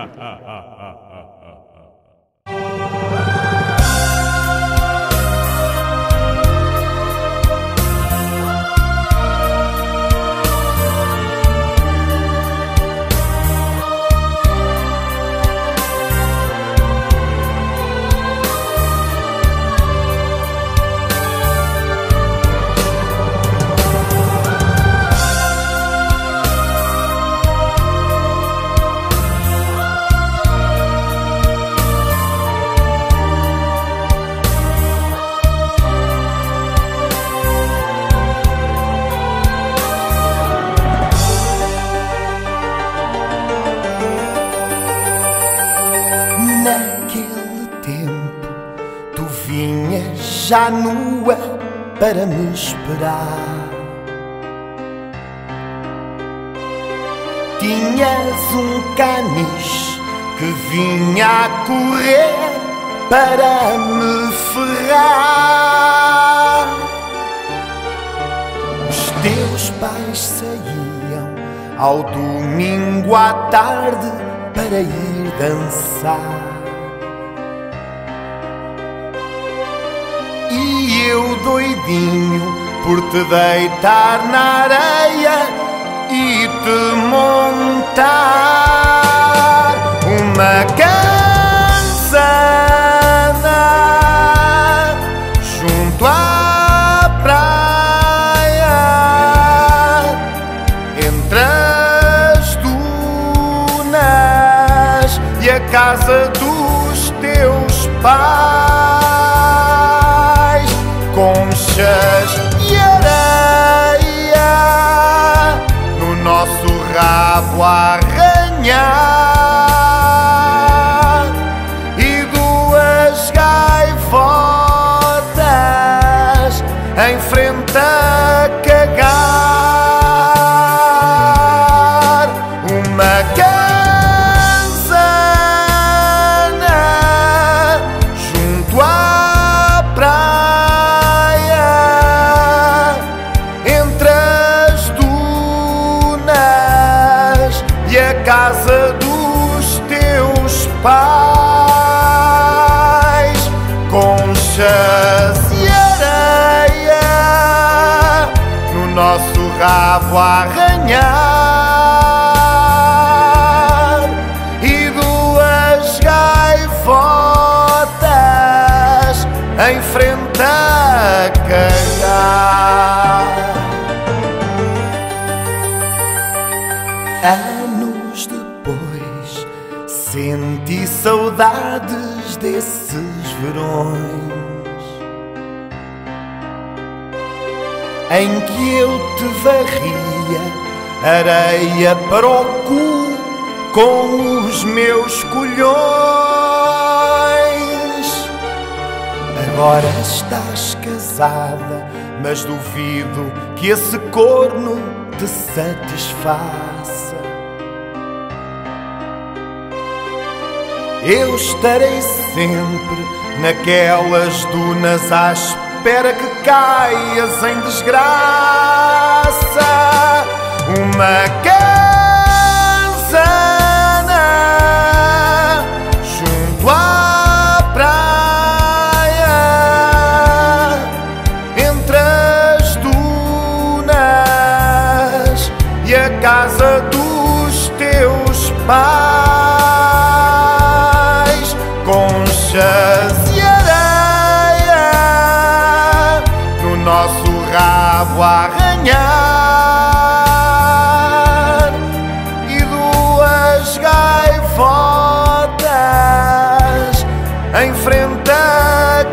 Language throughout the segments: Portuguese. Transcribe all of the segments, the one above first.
Naquele tempo tu vinhas já nua para me esperar. Tinhas um caniche que vinha a correr para me ferrar. Os teus pais saíam ao domingo à tarde para ir dançar. E eu doidinho por te deitar na areia e te montar uma cansana junto à praia, entre as dunas e a casa dos teus pais. Conchas e areia no nosso rabo a arranhar e duas gaivotas em frente a cagar. Uma cansana junto à praia, entre as dunas e a casa dos teus pais. Conchas e areia no nosso rabo a arranhar e duas gaivotas em frente a cagar. Anos depois senti saudades desses verões em que eu te varria areia para o cu com os meus colhões. Agora estás casada, mas duvido que esse corno te satisfaça. Eu estarei sempre naquelas dunas à espera que caias em desgraça. Uma cansana junto à praia, entre as dunas e a casa dos teus pais. Conchas e areia no nosso rabo a arranhar e duas gaivotas em frente a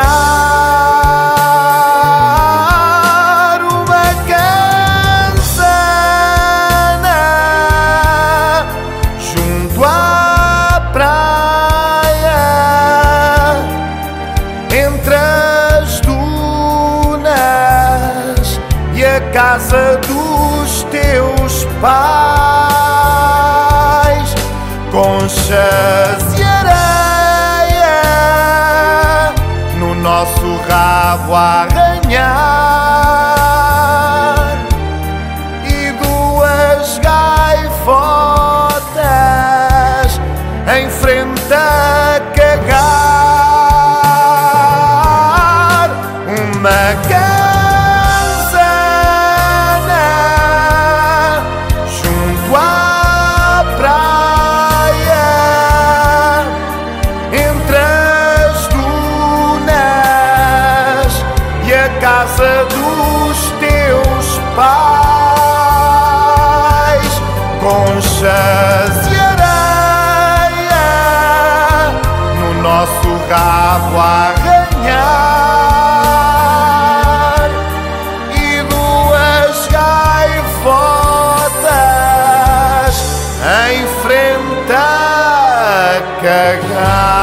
cagar. Uma cansana junto à praia, entre as dunas e a casa dos teus pais. Conchas e areia no nosso rabo a arranhar e duas gaivotas cagar.